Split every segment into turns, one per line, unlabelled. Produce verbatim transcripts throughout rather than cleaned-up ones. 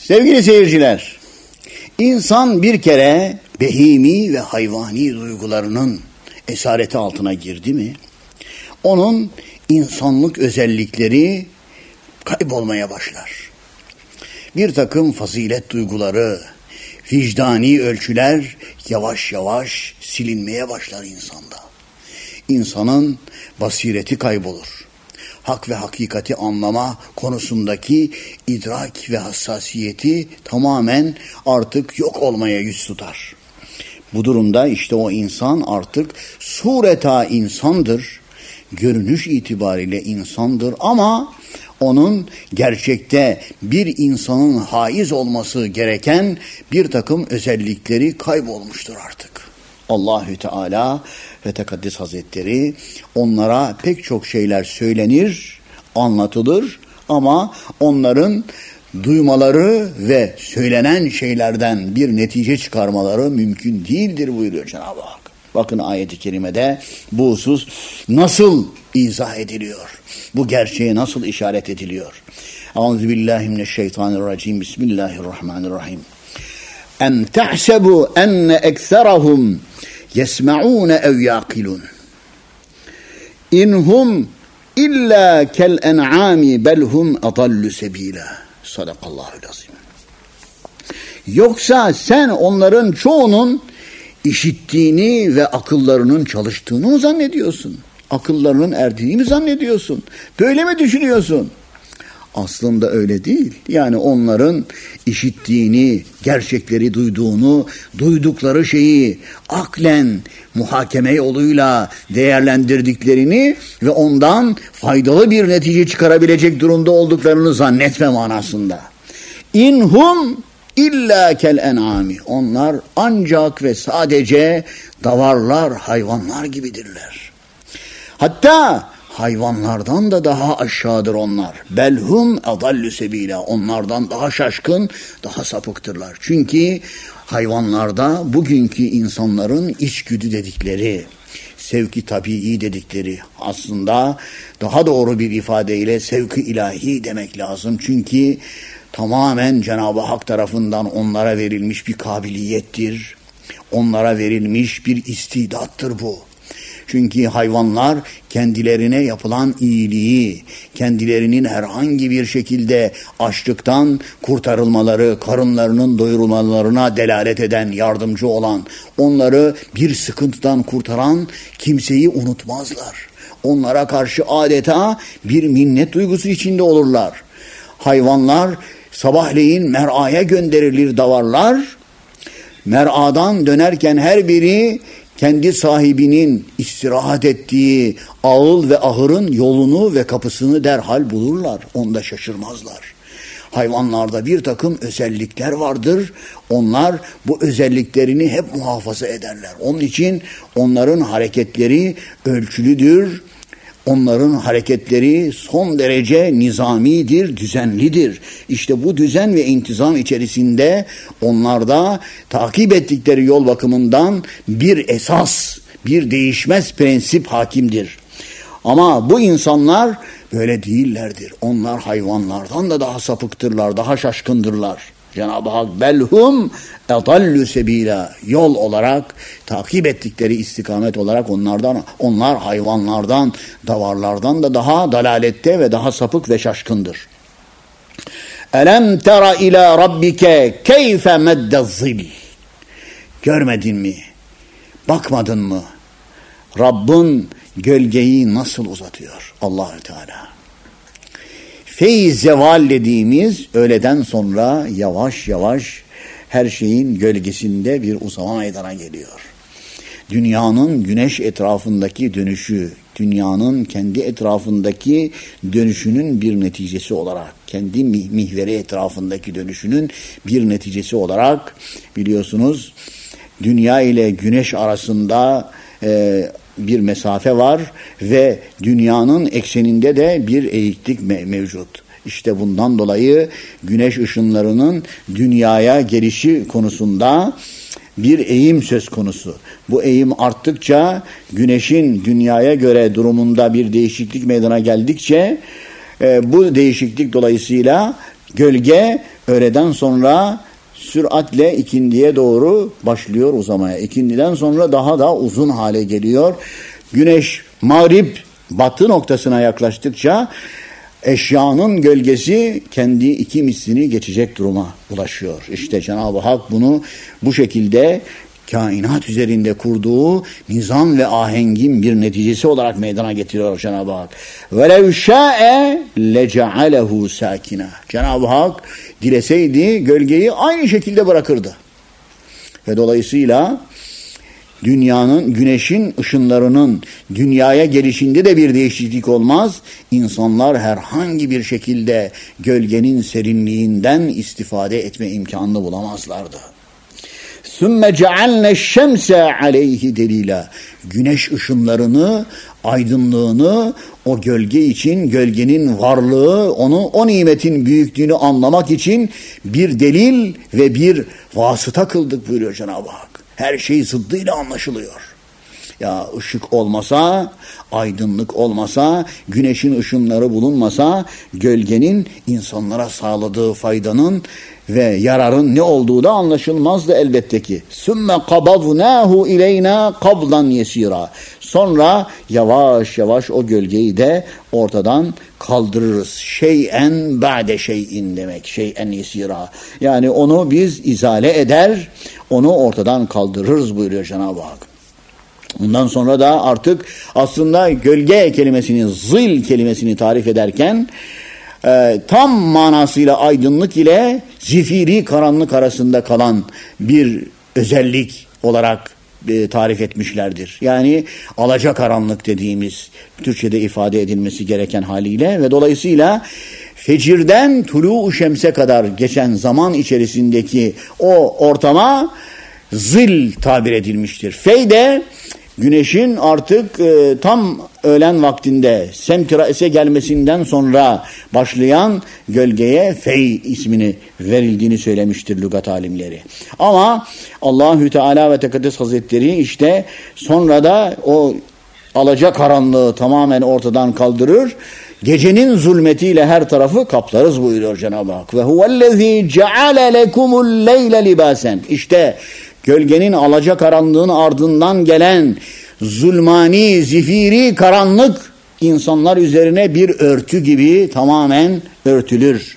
Sevgili seyirciler, insan bir kere behimi ve hayvani duygularının esareti altına girdi mi, onun insanlık özellikleri kaybolmaya başlar. Bir takım fazilet duyguları, vicdani ölçüler yavaş yavaş silinmeye başlar insanda. İnsanın basireti kaybolur. Hak ve hakikati anlama konusundaki idrak ve hassasiyeti tamamen artık yok olmaya yüz tutar. Bu durumda işte o insan artık sureta insandır, görünüş itibariyle insandır ama onun gerçekte bir insanın haiz olması gereken bir takım özellikleri kaybolmuştur artık. Allahü Teala ve Tekaddes Hazretleri onlara pek çok şeyler söylenir, anlatılır ama onların duymaları ve söylenen şeylerden bir netice çıkarmaları mümkün değildir buyuruyor Cenab-ı Hak. Bakın ayet-i kerimede bu husus nasıl izah ediliyor? Bu gerçeğe nasıl işaret ediliyor? Euzubillahimineşşeytanirracim. Bismillahirrahmanirrahim. Em tahsebu enne ekserahum yesma'un ev yaqilun. İnhum illa kel en'ami belhum adallu sebila. Sadakallahul azim. Yoksa sen onların çoğunun işittiğini ve akıllarının çalıştığını mı zannediyorsun? Akıllarının erdiğini mi zannediyorsun? Böyle mi düşünüyorsun? Aslında öyle değil. Yani onların işittiğini, gerçekleri duyduğunu, duydukları şeyi aklen, muhakeme yoluyla değerlendirdiklerini ve ondan faydalı bir netice çıkarabilecek durumda olduklarını zannetme manasında. İnhum illa kel en'ami. Onlar ancak ve sadece davarlar, hayvanlar gibidirler. Hatta hayvanlardan da daha aşağıdır onlar. Belhum adallu sebila. Onlardan daha şaşkın, daha sapıktırlar. Çünkü hayvanlarda bugünkü insanların içgüdü dedikleri, sevki tabii dedikleri, aslında daha doğru bir ifadeyle sevki ilahi demek lazım. Çünkü tamamen Cenab-ı Hak tarafından onlara verilmiş bir kabiliyettir. Onlara verilmiş bir istidattır bu. Çünkü hayvanlar kendilerine yapılan iyiliği, kendilerinin herhangi bir şekilde açlıktan kurtarılmaları, karınlarının doyurulmalarına delalet eden, yardımcı olan, onları bir sıkıntıdan kurtaran kimseyi unutmazlar. Onlara karşı adeta bir minnet duygusu içinde olurlar. Hayvanlar sabahleyin mer'aya gönderilir davarlar. Mer'adan dönerken her biri kendi sahibinin istirahat ettiği ağıl ve ahırın yolunu ve kapısını derhal bulurlar. Onda şaşırmazlar. Hayvanlarda bir takım özellikler vardır. Onlar bu özelliklerini hep muhafaza ederler. Onun için onların hareketleri ölçülüdür. Onların hareketleri son derece nizamidir, düzenlidir. İşte bu düzen ve intizam içerisinde onlarda takip ettikleri yol bakımından bir esas, bir değişmez prensip hakimdir. Ama bu insanlar böyle değillerdir. Onlar hayvanlardan da daha sapıktırlar, daha şaşkındırlar. Cenab-ı Hak belhum edallu sebila, yol olarak takip ettikleri istikamet olarak onlardan, onlar hayvanlardan, davarlardan da daha dalalette ve daha sapık ve şaşkındır. Elem tera ila rabbike keyfe meddezzil. Görmedin mi? Bakmadın mı? Rabbin gölgeyi nasıl uzatıyor? Allahü Teala. Feyz zeval dediğimiz öğleden sonra yavaş yavaş her şeyin gölgesinde bir uzama meydana geliyor. Dünyanın güneş etrafındaki dönüşü, dünyanın kendi etrafındaki dönüşünün bir neticesi olarak, kendi mihveri etrafındaki dönüşünün bir neticesi olarak biliyorsunuz dünya ile güneş arasında e, bir mesafe var ve dünyanın ekseninde de bir eğiklik mevcut. İşte bundan dolayı güneş ışınlarının dünyaya gelişi konusunda bir eğim söz konusu. Bu eğim arttıkça güneşin dünyaya göre durumunda bir değişiklik meydana geldikçe e, bu değişiklik dolayısıyla Gölge öğleden sonra süratle ikindiye doğru başlıyor uzamaya. İkindiden sonra daha da uzun hale geliyor. Güneş mağrip batı noktasına yaklaştıkça eşyanın gölgesi kendi iki mislini geçecek duruma ulaşıyor. İşte Cenab-ı Hak bunu bu şekilde kainat üzerinde kurduğu nizam ve ahengin bir neticesi olarak meydana getiriyor Cenab-ı Hak. وَلَوْ شَاءَ لَجَعَلَهُ سَاكِنًا. Cenab-ı Hak dileseydi gölgeyi aynı şekilde bırakırdı. Ve dolayısıyla dünyanın, güneşin ışınlarının dünyaya gelişinde de bir değişiklik olmaz. İnsanlar herhangi bir şekilde gölgenin serinliğinden istifade etme imkanını bulamazlardı. ثُمَّ جَعَلْنَا الشَّمْسَ عَلَيْهِ دَلِيلًا. Güneş ışınlarını, aydınlığını o gölge için, gölgenin varlığı, onu, o nimetin büyüklüğünü anlamak için bir delil ve bir vasıta kıldık buyuruyor Cenab-ı Hak. Her şey zıddıyla anlaşılıyor. Ya ışık olmasa, aydınlık olmasa, güneşin ışınları bulunmasa, gölgenin insanlara sağladığı faydanın ve yararın ne olduğu da anlaşılmazdı elbette ki. ثُمَّ قَبَضْنَاهُ اِلَيْنَا قَبْضًا يَسِيرًا. Sonra yavaş yavaş o gölgeyi de ortadan kaldırırız. Şey'en ba'de şey'in demek. Şey'en yesira. Yani onu biz izale eder, onu ortadan kaldırırız buyuruyor Cenab-ı Hak. Bundan sonra da artık aslında gölge kelimesini, zil kelimesini tarif ederken e, tam manasıyla aydınlık ile zifiri karanlık arasında kalan bir özellik olarak e, tarif etmişlerdir. Yani alacakaranlık dediğimiz Türkçe'de ifade edilmesi gereken haliyle ve dolayısıyla fecirden tulu-u şemse kadar geçen zaman içerisindeki o ortama zil tabir edilmiştir. Feyde güneşin artık e, tam öğlen vaktinde semtiraese gelmesinden sonra başlayan gölgeye fey ismini verildiğini söylemiştir lügat alimleri. Ama Allahü Teala ve Tekaddes Hazretleri işte sonra da o alacakaranlığı tamamen ortadan kaldırır. Gecenin zulmetiyle her tarafı kaplarız buyuruyor Cenab-ı Hak. Ve huvellezî ceale lekumul leyle libâsen. İşte gölgenin alacakaranlığın ardından gelen zulmani, zifiri karanlık insanlar üzerine bir örtü gibi tamamen örtülür.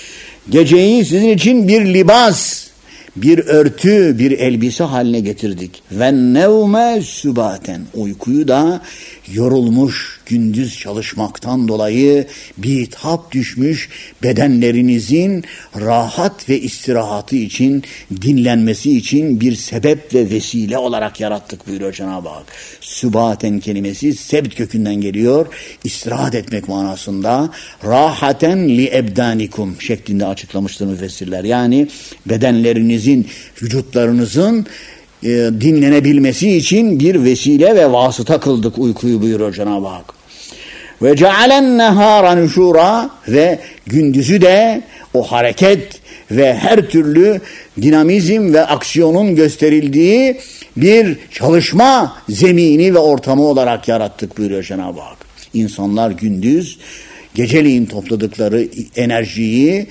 Geceyi sizin için bir libas, bir örtü, bir elbise haline getirdik. Ve nevme sübaten. Uykuyu da yorulmuş, gündüz çalışmaktan dolayı bitap düşmüş bedenlerinizin rahat ve istirahatı için, dinlenmesi için bir sebep ve vesile olarak yarattık buyuruyor Cenab-ı Hak. Sübaten kelimesi sebt kökünden geliyor. İstirahat etmek manasında. Rahaten li ebdanikum şeklinde açıklamıştır müfessirler. Yani bedenlerinizin, vücutlarınızın e, dinlenebilmesi için bir vesile ve vasıta kıldık uykuyu buyuruyor Cenab-ı Hak. Ve cealen nehara nuşura ve gündüzü de o hareket ve her türlü dinamizm ve aksiyonun gösterildiği bir çalışma zemini ve ortamı olarak yarattık buyuruyor Cenab-ı Hak. İnsanlar gündüz geceleyin topladıkları enerjiyi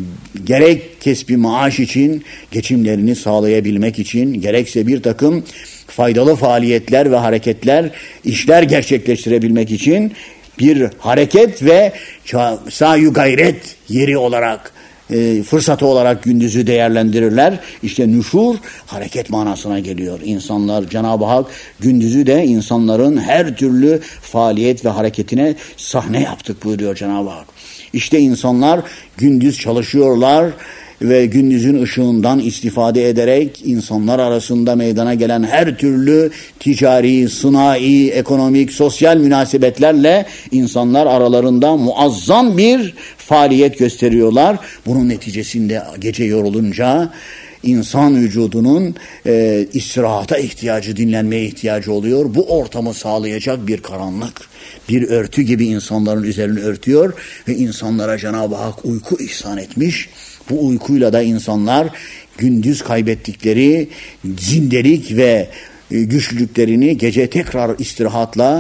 gerek kesbi maaş için, geçimlerini sağlayabilmek için, gerekse bir takım faydalı faaliyetler ve hareketler, işler gerçekleştirebilmek için bir hareket ve sayu gayret yeri olarak, e, fırsatı olarak gündüzü değerlendirirler. İşte nüşur hareket manasına geliyor. İnsanlar, Cenab-ı Hak gündüzü de insanların her türlü faaliyet ve hareketine sahne yaptık buyuruyor Cenab-ı Hak. İşte insanlar gündüz çalışıyorlar ve gündüzün ışığından istifade ederek insanlar arasında meydana gelen her türlü ticari, sınai, ekonomik, sosyal münasebetlerle insanlar aralarında muazzam bir faaliyet gösteriyorlar. Bunun neticesinde gece yorulunca insan vücudunun e, istirahata ihtiyacı, dinlenmeye ihtiyacı oluyor. Bu ortamı sağlayacak bir karanlık, bir örtü gibi insanların üzerini örtüyor ve insanlara Cenab-ı Hak uyku ihsan etmiş. Bu uykuyla da insanlar gündüz kaybettikleri zindelik ve güçlülüklerini gece tekrar istirahatla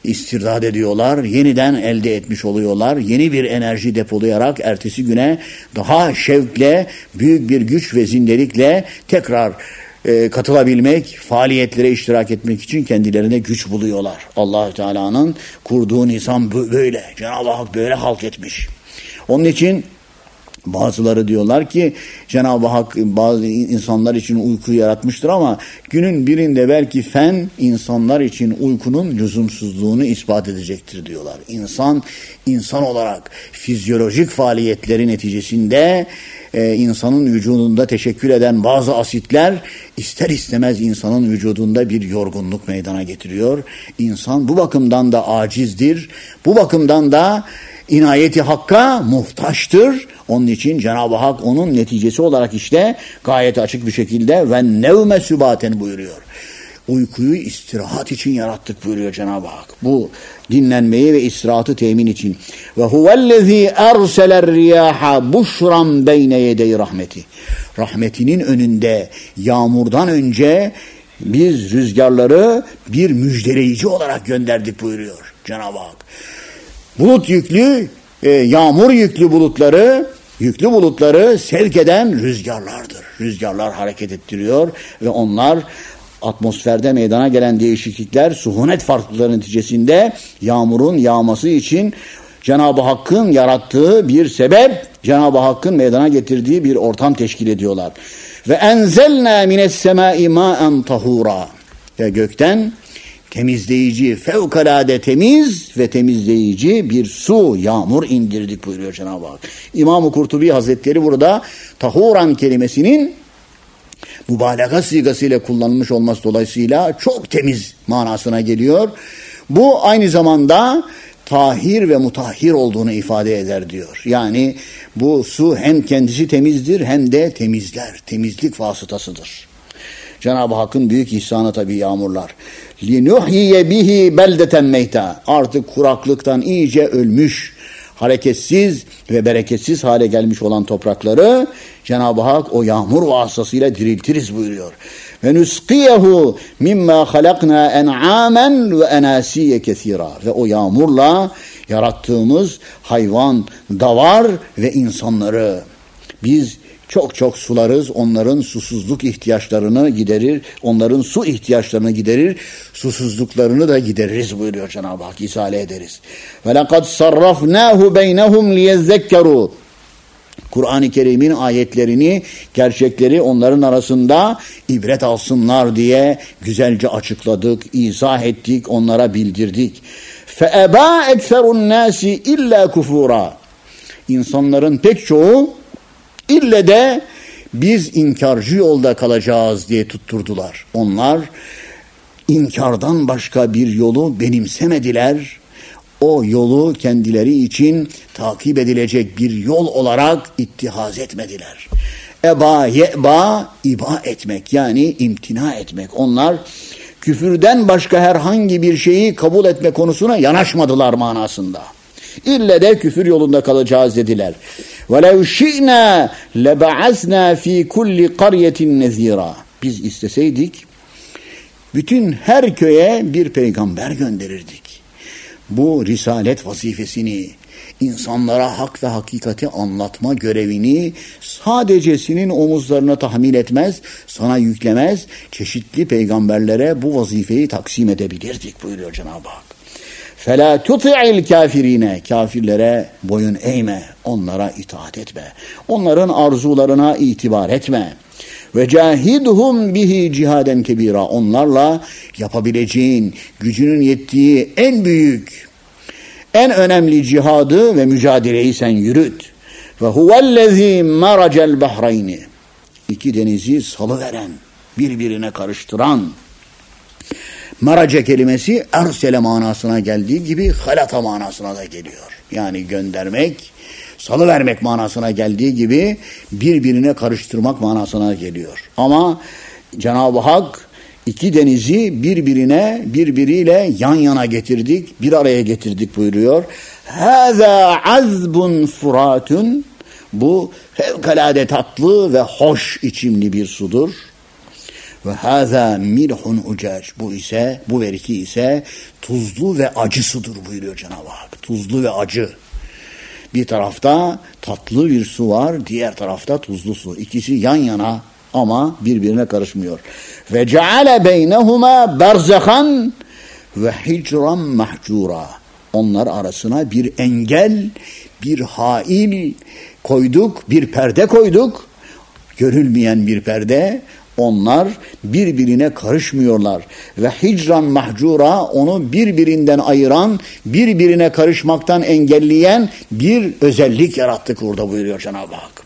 istirdat ediyorlar, yeniden elde etmiş oluyorlar. Yeni bir enerji depolayarak ertesi güne daha şevkle, büyük bir güç ve zindelikle tekrar e, katılabilmek, faaliyetlere iştirak etmek için kendilerine güç buluyorlar. Allah Teala'nın kurduğu nizam böyle. Cenab-ı Hak böyle halk etmiş. Onun için bazıları diyorlar ki Cenab-ı Hak bazı insanlar için uyku yaratmıştır ama günün birinde belki fen insanlar için uykunun lüzumsuzluğunu ispat edecektir diyorlar. İnsan, insan olarak fizyolojik faaliyetleri neticesinde e, insanın vücudunda teşekkül eden bazı asitler ister istemez insanın vücudunda bir yorgunluk meydana getiriyor. İnsan bu bakımdan da acizdir. Bu bakımdan da inayeti Hakk'a muhtaçtır. Onun için Cenab-ı Hak onun neticesi olarak işte gayet açık bir şekilde ve nevme sübaten buyuruyor. Uykuyu istirahat için yarattık buyuruyor Cenab-ı Hak. Bu dinlenmeyi ve istirahatı temin için. Ve huvellezî erseler riyaha buşran beyne yedey rahmeti. Rahmetinin önünde, yağmurdan önce biz rüzgarları bir müjdeleyici olarak gönderdik buyuruyor Cenab-ı Hak. Bulut yüklü, e, yağmur yüklü bulutları, yüklü bulutları sevk eden rüzgarlardır. Rüzgarlar hareket ettiriyor ve onlar atmosferde meydana gelen değişiklikler, suhunet farklılıkları neticesinde yağmurun yağması için Cenab-ı Hakk'ın yarattığı bir sebep, Cenab-ı Hakk'ın meydana getirdiği bir ortam teşkil ediyorlar. Ve enzelna mines semai ma'en tahura. Ve gökten temizleyici, fevkalade temiz ve temizleyici bir su, yağmur indirdik buyuruyor Cenab-ı Hak. İmam-ı Kurtubi Hazretleri burada tahuran kelimesinin mübalağa sigasıyla kullanılmış olması dolayısıyla çok temiz manasına geliyor. Bu aynı zamanda tahir ve mutahhir olduğunu ifade eder diyor. Yani bu su hem kendisi temizdir hem de temizler, temizlik vasıtasıdır. Cenab-ı Hakk'ın büyük ihsanı tabii yağmurlar. لِنُحْيِيَ بِهِ بَلْدَةً مَيْتًا. Artık kuraklıktan iyice ölmüş, hareketsiz ve bereketsiz hale gelmiş olan toprakları Cenab-ı Hak o yağmur vasıtasıyla diriltiriz buyuruyor. Ve nusqiyehu mimma halakna en'amen ve enasiye kesira. Ve o yağmurla yarattığımız hayvan, davar ve insanları biz çok çok sularız, onların susuzluk ihtiyaçlarını giderir, onların su ihtiyaçlarını giderir, susuzluklarını da gideririz buyuruyor Cenab-ı Hak, isale ederiz. وَلَقَدْ صَرَّفْنَاهُ بَيْنَهُمْ لِيَذَّكَّرُوا. Kur'an-ı Kerim'in ayetlerini, gerçekleri onların arasında ibret alsınlar diye güzelce açıkladık, izah ettik, onlara bildirdik. فَاَبَا اَكْثَرُ النَّاسِ اِلَّا كُفُورًا. İnsanların pek çoğu İlle de biz inkarcı yolda kalacağız diye tutturdular. Onlar inkardan başka bir yolu benimsemediler. O yolu kendileri için takip edilecek bir yol olarak ittihaz etmediler. Eba ye'ba, iba etmek yani imtina etmek. Onlar küfürden başka herhangi bir şeyi kabul etme konusuna yanaşmadılar manasında. İlle de küfür yolunda kalacağız dediler. وَلَوْ شِئْنَا لَبَعَثْنَا ف۪ي كُلِّ قَرْيَةٍ نَذ۪يرًا. Biz isteseydik bütün her köye bir peygamber gönderirdik. Bu risalet vazifesini, insanlara hak ve hakikati anlatma görevini sadece senin omuzlarına tahmil etmez, sana yüklemez, çeşitli peygamberlere bu vazifeyi taksim edebilirdik buyuruyor Cenab-ı Hak. فَلَا تُطِعِ الْكَافِر۪ينَ. Kafirlere boyun eğme, onlara itaat etme, onların arzularına itibar etme. وَجَاهِدْهُمْ bihi cihaden kebira. Onlarla yapabileceğin, gücünün yettiği en büyük, en önemli cihadı ve mücadeleyi sen yürüt. وَهُوَ الَّذ۪ي مَرَجَ الْبَحْرَيْنِ. İki denizi salıveren, birbirine karıştıran. Marace kelimesi ersele manasına geldiği gibi halata manasına da geliyor. Yani göndermek, salıvermek manasına geldiği gibi birbirine karıştırmak manasına geliyor. Ama Cenab-ı Hak iki denizi birbirine, birbiriyle yan yana getirdik, bir araya getirdik buyuruyor. Hâzâ azbun furatun. Bu fevkalade tatlı ve hoş içimli bir sudur. Ve hâzâ milhun ucac. Bu ise, bu veriki ise tuzlu ve acı sudur buyuruyor Cenab-ı Hak. Tuzlu ve acı. Bir tarafta tatlı bir su var, diğer tarafta tuzlu su. İkisi yan yana ama birbirine karışmıyor. Ve ceale beynehuma berzahan ve hicran mahcura. Onlar arasına bir engel, bir hail koyduk, bir perde koyduk. Görülmeyen bir perde. Onlar birbirine karışmıyorlar. Ve hicran mahcura, onu birbirinden ayıran, birbirine karışmaktan engelleyen bir özellik yarattık orada buyuruyor Cenab-ı Hak.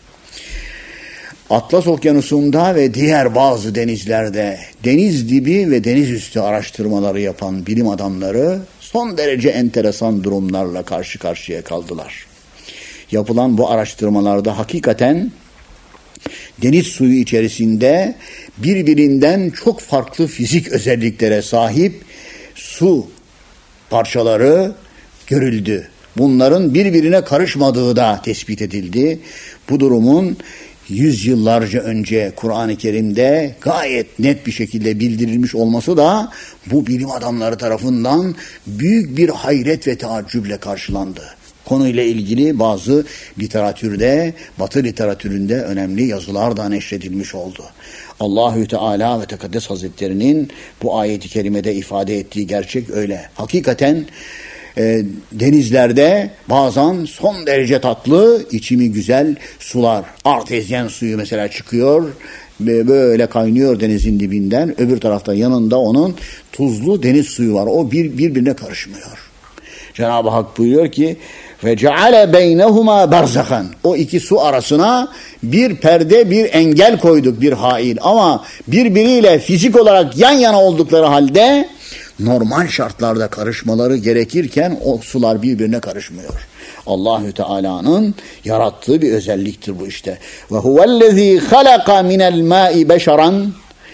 Atlas Okyanusu'nda ve diğer bazı denizlerde deniz dibi ve deniz üstü araştırmaları yapan bilim adamları son derece enteresan durumlarla karşı karşıya kaldılar. Yapılan bu araştırmalarda hakikaten deniz suyu içerisinde birbirinden çok farklı fizik özelliklere sahip su parçaları görüldü. Bunların birbirine karışmadığı da tespit edildi. Bu durumun yüzyıllarca önce Kur'an-ı Kerim'de gayet net bir şekilde bildirilmiş olması da bu bilim adamları tarafından büyük bir hayret ve taaccüple karşılandı. Konuyla ilgili bazı literatürde, Batı literatüründe önemli yazılar da neşredilmiş oldu. Allahü Teala ve Tekaddes Hazretleri'nin bu ayeti kerimede ifade ettiği gerçek öyle. Hakikaten e, denizlerde bazen son derece tatlı, içimi güzel sular, artezyen suyu mesela çıkıyor ve böyle kaynıyor denizin dibinden. Öbür tarafta yanında onun tuzlu deniz suyu var. O bir, birbirine karışmıyor. Cenab-ı Hak buyuruyor ki ve ceale beynehuma berzahan. O iki su arasına bir perde, bir engel koyduk, bir hail. Ama birbiriyle fizik olarak yan yana oldukları halde normal şartlarda karışmaları gerekirken o sular birbirine karışmıyor. Allahü Teala'nın yarattığı bir özelliktir bu işte. Ve huvellezî halaka minel mâ'i beşeran.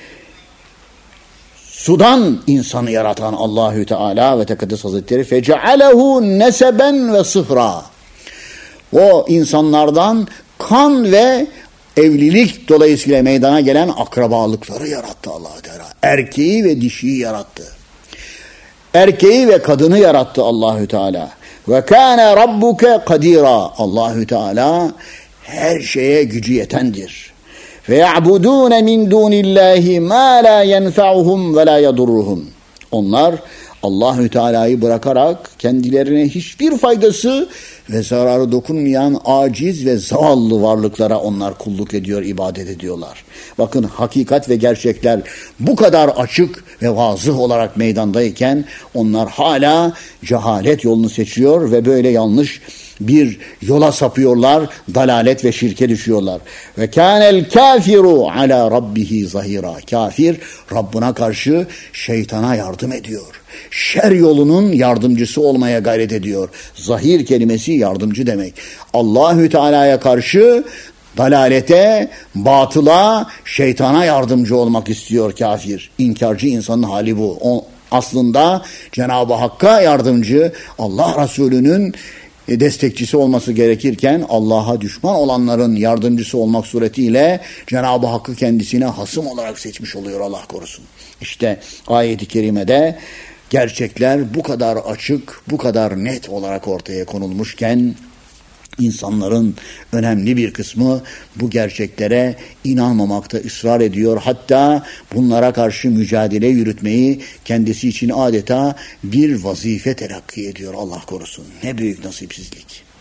Sudan insanı yaratan Allahü Teala ve Tekaddes Hazretleri fecealehu neseben ve sıhra. O insanlardan kan ve evlilik dolayısıyla meydana gelen akrabalıkları yarattı Allahü Teala. Erkeği ve dişiyi yarattı. Erkeği ve kadını yarattı Allahü Teala. Ve kâne rabbuke kadira. Allahü Teala her şeye gücü yetendir. Ve ya'budûne min dûnillâhi mâ lâ yenfe'uhum ve lâ yadurruhum. Onlar Allahü Teala'yı bırakarak kendilerine hiçbir faydası ve zararı dokunmayan aciz ve zavallı varlıklara onlar kulluk ediyor, ibadet ediyorlar. Bakın hakikat ve gerçekler bu kadar açık ve vazıh olarak meydandayken onlar hala cehalet yolunu seçiyor ve böyle yanlış bir yola sapıyorlar, dalalet ve şirke düşüyorlar. Ve kânel kâfiru alâ rabbihi zahira. Kafir Rabbına karşı şeytana yardım ediyor. Şer yolunun yardımcısı olmaya gayret ediyor. Zahir kelimesi yardımcı demek. Allahü Teala'ya karşı dalalete, batıla, şeytana yardımcı olmak istiyor kafir. İnkarcı insanın hali bu. O aslında Cenab-ı Hakk'a yardımcı, Allah Resulü'nün destekçisi olması gerekirken Allah'a düşman olanların yardımcısı olmak suretiyle Cenab-ı Hakk'ı kendisine hasım olarak seçmiş oluyor, Allah korusun. İşte ayet-i kerimede gerçekler bu kadar açık, bu kadar net olarak ortaya konulmuşken İnsanların önemli bir kısmı bu gerçeklere inanmamakta ısrar ediyor. Hatta bunlara karşı mücadele yürütmeyi kendisi için adeta bir vazife telakki ediyor, Allah korusun. Ne büyük nasipsizlik.